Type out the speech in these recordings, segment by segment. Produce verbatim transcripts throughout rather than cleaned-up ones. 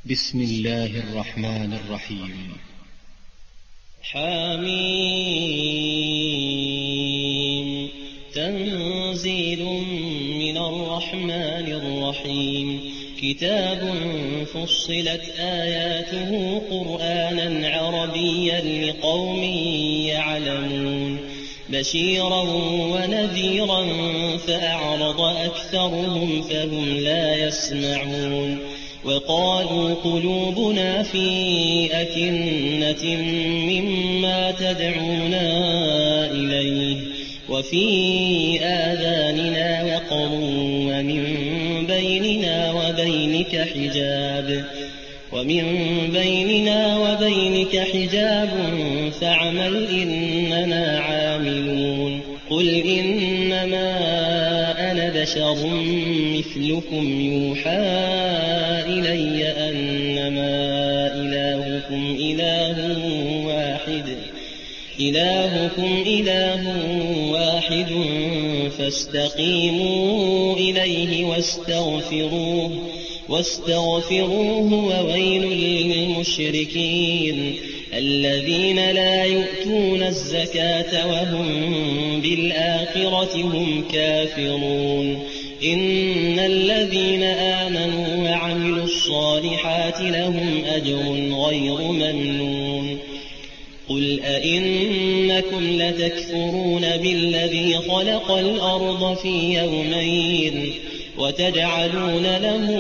بسم الله الرحمن الرحيم. حميم تنزيل من الرحمن الرحيم. كتاب فصلت آياته قرآنا عربيا لقوم يعلمون بشيرا ونذيرا فأعرض أكثرهم فهم لا يسمعون. وقالوا قلوبنا في أكنة مما تدعونا إليه وفي آذاننا وقر ومن بيننا وبينك حجاب ومن بيننا وبينك حجاب فاعمل إننا عاملون. قل إنما أنا بشر مثلكم يوحى إلي أنما إلهكم إله واحد إلهكم إله واحد فاستقيموا إليه واستغفروه واستغفروه وويل للمشركين الذين لا يؤتون الزكاة وهم بالآخرة هم كافرون. إن الذين آمنوا وعملوا الصالحات لهم أجر غير ممنون. قل أئنكم لتكفرون بالذي خلق الأرض في يومين وتجعلون له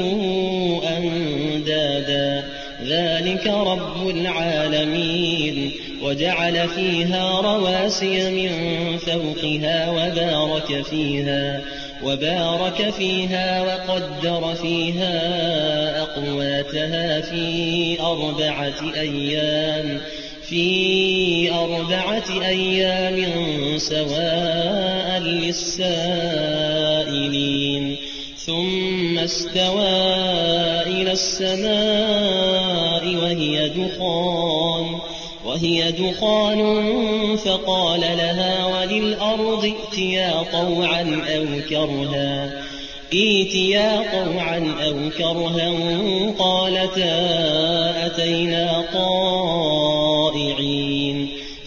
أندادا ذلك رب العالمين. وجعل فيها رواسي من فوقها وبارك فيها وبارك فيها وقدر فيها أقواتها في أربعة أيام في أربعة أيام سواء للسائلين. ثم استوى إلى السماء وهي دخان وهي دخان فقال لها وللأرض ائتيا طوعا أو كرها ائتيا طوعا أو كرها قالتا أتينا طائعين.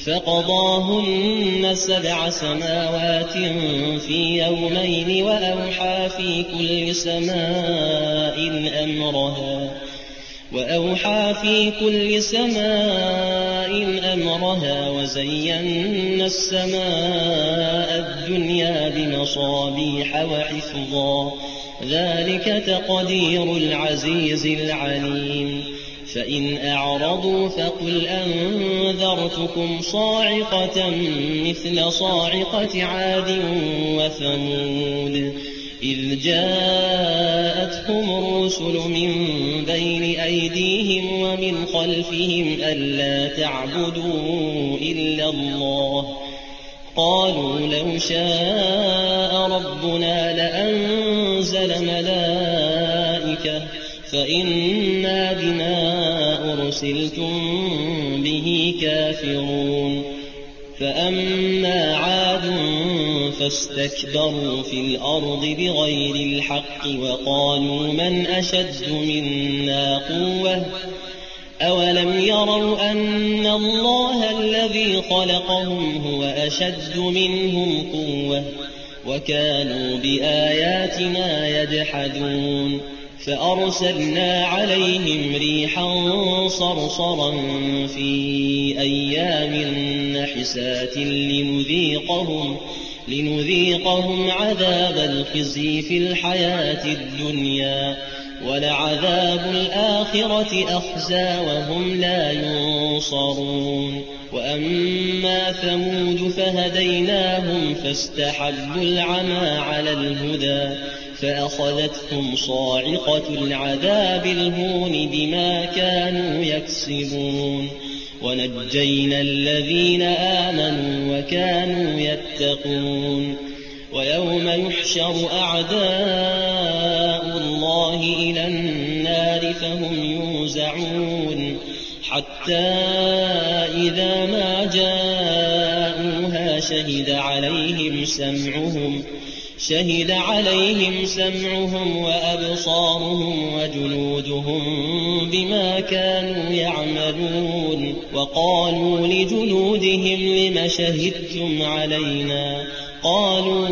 فقضاهن سبع سماوات في يومين وأوحى في كل سماء أمرها وأوحى في كل سماء أمرها وزينا السماء الدنيا بمصابيح وحفظا ذلك تقدير العزيز العليم. فإن أعرضوا فقل أنذرتكم صاعقة مثل صاعقة عاد وثمود إذ جاءتهم الرسل من بين أيديهم ومن خلفهم ألا تعبدوا إلا الله قالوا لو شاء ربنا لأنزل ملائكة فإنا بما أرسلتم به كافرون. فأما عاد فاستكبروا في الأرض بغير الحق وقالوا من أشد منا قوة أولم يروا أن الله الذي خلقهم هو أشد منهم قوة وكانوا بآياتنا يجحدون. فأرسلنا عليهم ريحا صرصرا في أيام نحسات لنذيقهم, لنذيقهم عذاب الخزي في الحياة الدنيا ولعذاب الآخرة أخزى وهم لا ينصرون. وأما ثمود فهديناهم فاستحبوا العمى على الهدى فأخذتهم صاعقة العذاب الهون بما كانوا يكسبون. ونجينا الذين آمنوا وكانوا يتقون. ويوم يحشر أعداء الله إلى النار فهم يوزعون حتى إذا ما جاءوها شهد عليهم سمعهم شهد عليهم سمعهم وأبصارهم وجلودهم بما كانوا يعملون وقالوا لجلودهم لم شهدتم علينا قالوا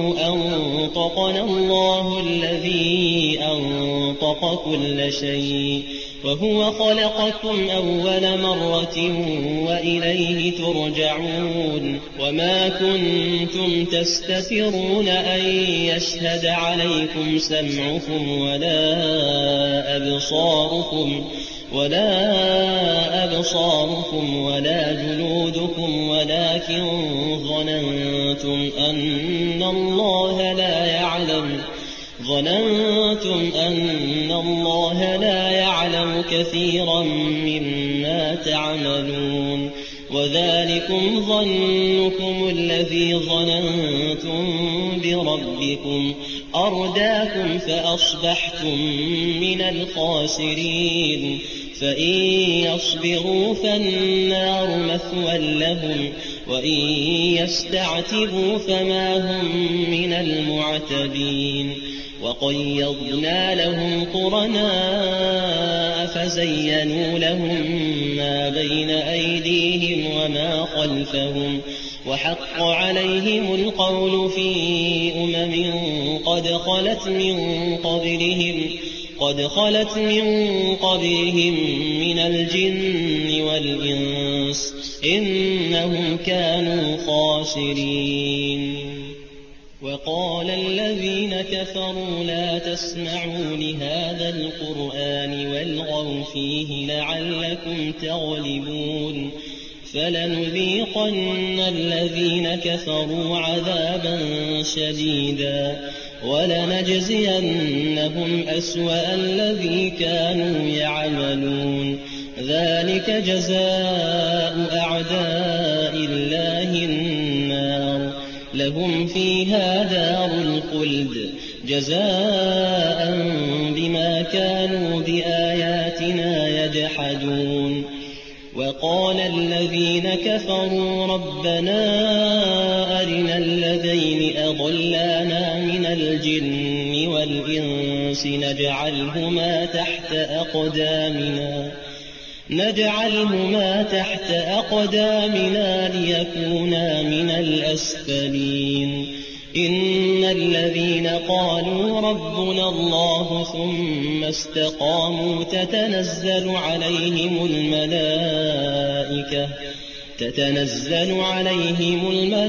أنطقنا الله الذي أنطق كل شيء وهو خلقكم أول مرة وإليه ترجعون وما كنتم تستترون أن يشهد عليكم سمعكم ولا أبصاركم ولا أبصاركم ولا جلودكم ولكن ظننتم أن الله لا يعلم ظننتم أن الله لا يعلم كثيرا مما تعملون وذلكم ظنكم الذي ظننتم بربكم أرداكم فأصبحتم من الخاسرين فإن يصبروا فالنار مثوى لهم وإن يستعتبوا فما هم من المعتبين وقيضنا لهم قرناء فزينوا لهم ما بين أيديهم وما خلفهم وحق عليهم القول في أمم قد خلت من قبلهم قد خلت من قبلهم من الجن والإنس إنهم كانوا خاسرين وقال الذين كفروا لا تسمعوا لهذا القرآن والغوا فيه لعلكم تغلبون فلنذيقن الذين كفروا عذابا شديدا ولنجزينهم أسوأ الذي كانوا يعملون ذلك جزاء أعداء الله النار لهم فيها دار الخلد جزاء بما كانوا بآياتنا يجحدون وقال الذين كفروا ربنا أرنا الذين أضلانا من الجن والإنس نجعلهما تحت أقدامنا نجعلهما تحت أقدامنا ليكونا من الأسفلين إن الذين قالوا ربنا الله ثم استقاموا تتنزل عليهم الملائكة تتنزل عليهم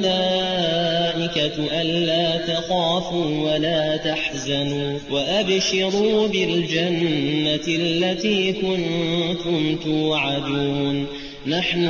الملائكة ألا تخافوا ولا تحزنوا وأبشروا بالجنة التي كنتم توعدون نحن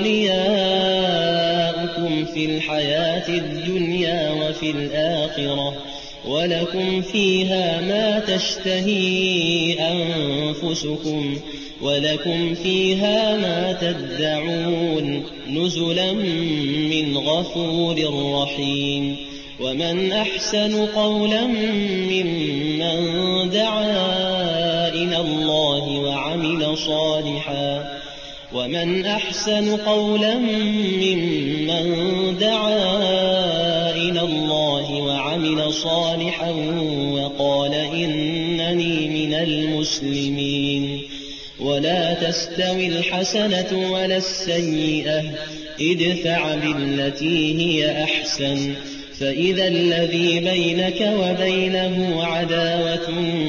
أولياؤكم في الحياة الدنيا وفي الآخرة ولكم فيها ما تشتهي أنفسكم ولكم فيها ما تدعون نزلا من غفور رحيم ومن أحسن قولا ممن دعا إلى الله وعمل صالحا ومن أحسن قولا ممن دعا إلى الله وعمل صالحا وقال إنني من المسلمين ولا تستوي الحسنة ولا السيئة ادفع بالتي هي أحسن فإذا الذي بينك وبينه عداوة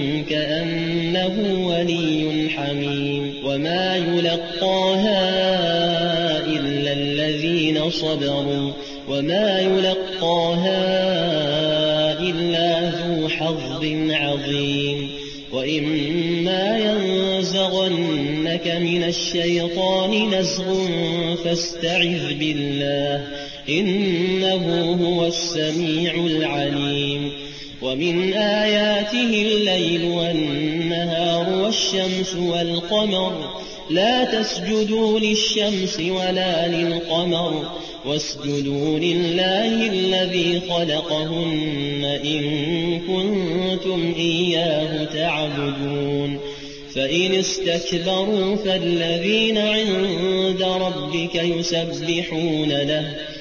كأنه ولي حميم وما يلقاها إلا الذين صبروا وما يلقاها إلا ذو حظ عظيم وإما ينزغنك من الشيطان نزغ فاستعذ بالله إنه هو السميع العليم ومن آياته الليل والنهار والشمس والقمر لا تسجدوا للشمس ولا للقمر واسجدوا لله الذي خلقهن إن كنتم إياه تعبدون فإن استكبروا فالذين عند ربك يسبحون له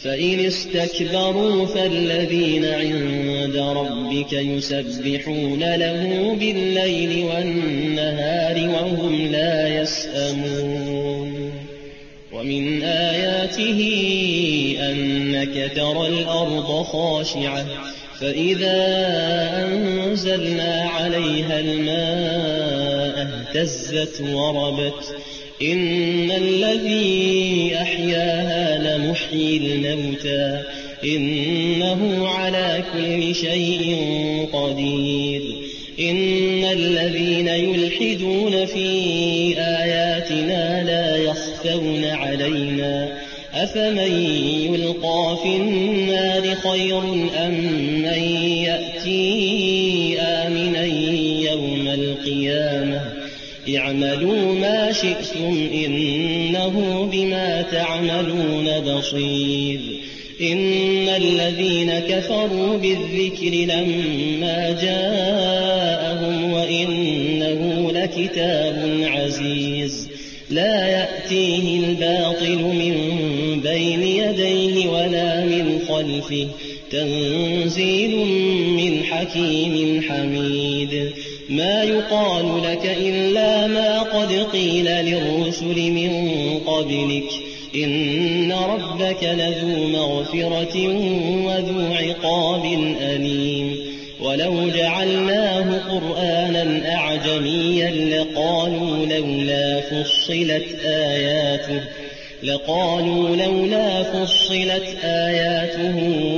فإن استكبروا فالذين عند ربك يسبحون له بالليل والنهار وهم لا يسأمون ومن آياته أنك ترى الأرض خاشعة فإذا أنزلنا عليها الماء اهتزت وربت إن الذي أحياها لمحيي الموتى إنه على كل شيء قدير إن الذين يلحدون في آياتنا لا يخفون علينا أفمن يلقى في النار خير أم من يأتي آمنا يوم القيامة اعملوا ما شئتم إنه بما تعملون بصير إن الذين كفروا بالذكر لما جاءهم وإنه لكتاب عزيز لا يأتيه الباطل من بين يديه ولا من خلفه تنزيل من حكيم حميد ما يقال لك إلا ما قد قيل للرسل من قبلك إن ربك لذو مغفرة وذو عقاب أليم ولو جعلناه قرآنا أعجميا لقالوا لولا فصلت آياته لقالوا لولا فصلت آياته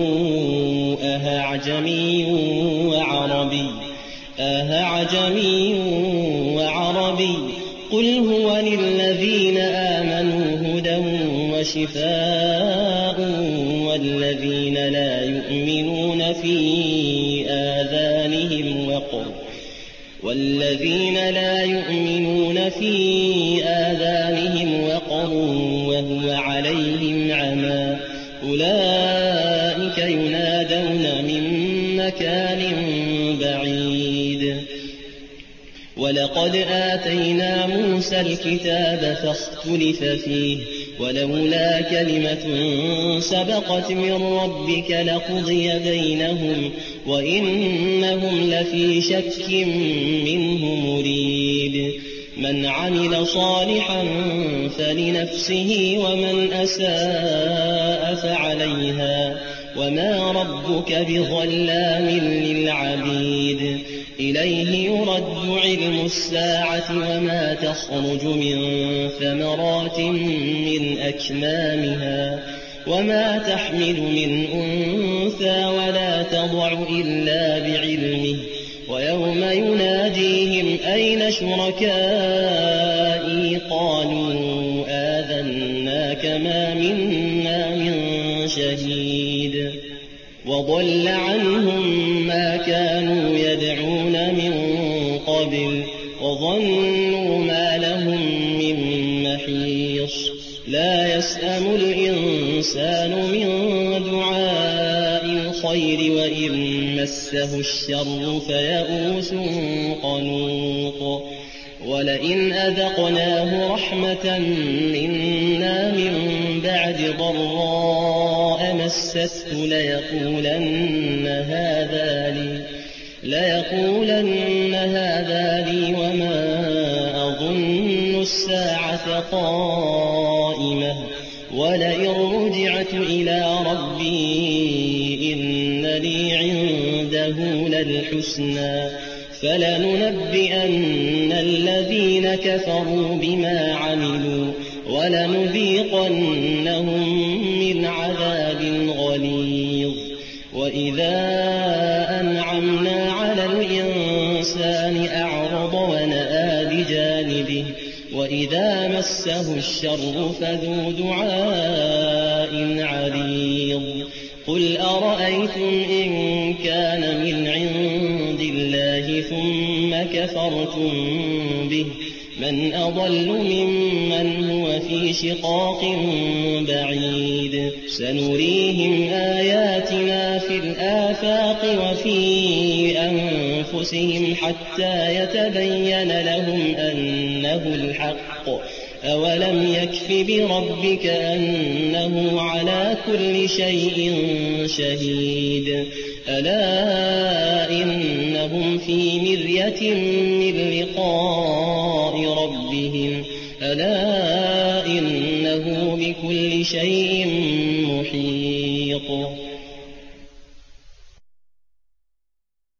أهعجمي وعربي أهعجمي وعربي قل هو للذين آمنوا هدى وشفاء والذين لا يؤمنون في آذانهم وقر والذين لا يؤمنون في آذانهم وقر وهو عليهم عمى أولئك ينادون من مكان بعيد ولقد آتينا موسى الكتاب فاختلف فيه ولولا كلمة سبقت من ربك لقضي بينهم وإنهم لفي شك منه مريب من عمل صالحا فلنفسه ومن أساء فعليها وما ربك بظلام للعبيد إليه يرد علم الساعة وما تخرج من ثمرات من أكمامها وما تحمل من أنثى ولا تضع إلا بعلمه ويوم يناديهم أين شركائي قالوا آذناك ما منا من شهيد وضل عنهم ما كانوا يدعون من قبل وظنوا ما لهم من محيص لا يسأم الإنسان من دعاء الخير وإن مسه الشر فيئوس قنوط ولئن أذقناه رحمة منا من بعد ضراء مسته ليقولن هذا لي ليقولن هذا لي وما أظن الساعة قائمة ولئن رجعت إلى ربي إن لي عنده للحسنى فلننبئن الذين كفروا بما عملوا ولنذيقنهم من عذاب غليظ وإذا أنعمنا على الإنسان أعرض ونأى بجانبه وإذا مسه الشر فذو دعاء عريض قل أرأيتم إن كان من عند الله ثم كفرتم به من أضل ممن هو في شقاق بعيد سنريهم آياتنا في الآفاق وفي أنفسهم حتى يتبين لهم أنه الحق أولم يكف بربك أنه على كل شيء شهيد ألا إنهم في مرية من لقاء ربهم ألا إنه بكل شيء محيط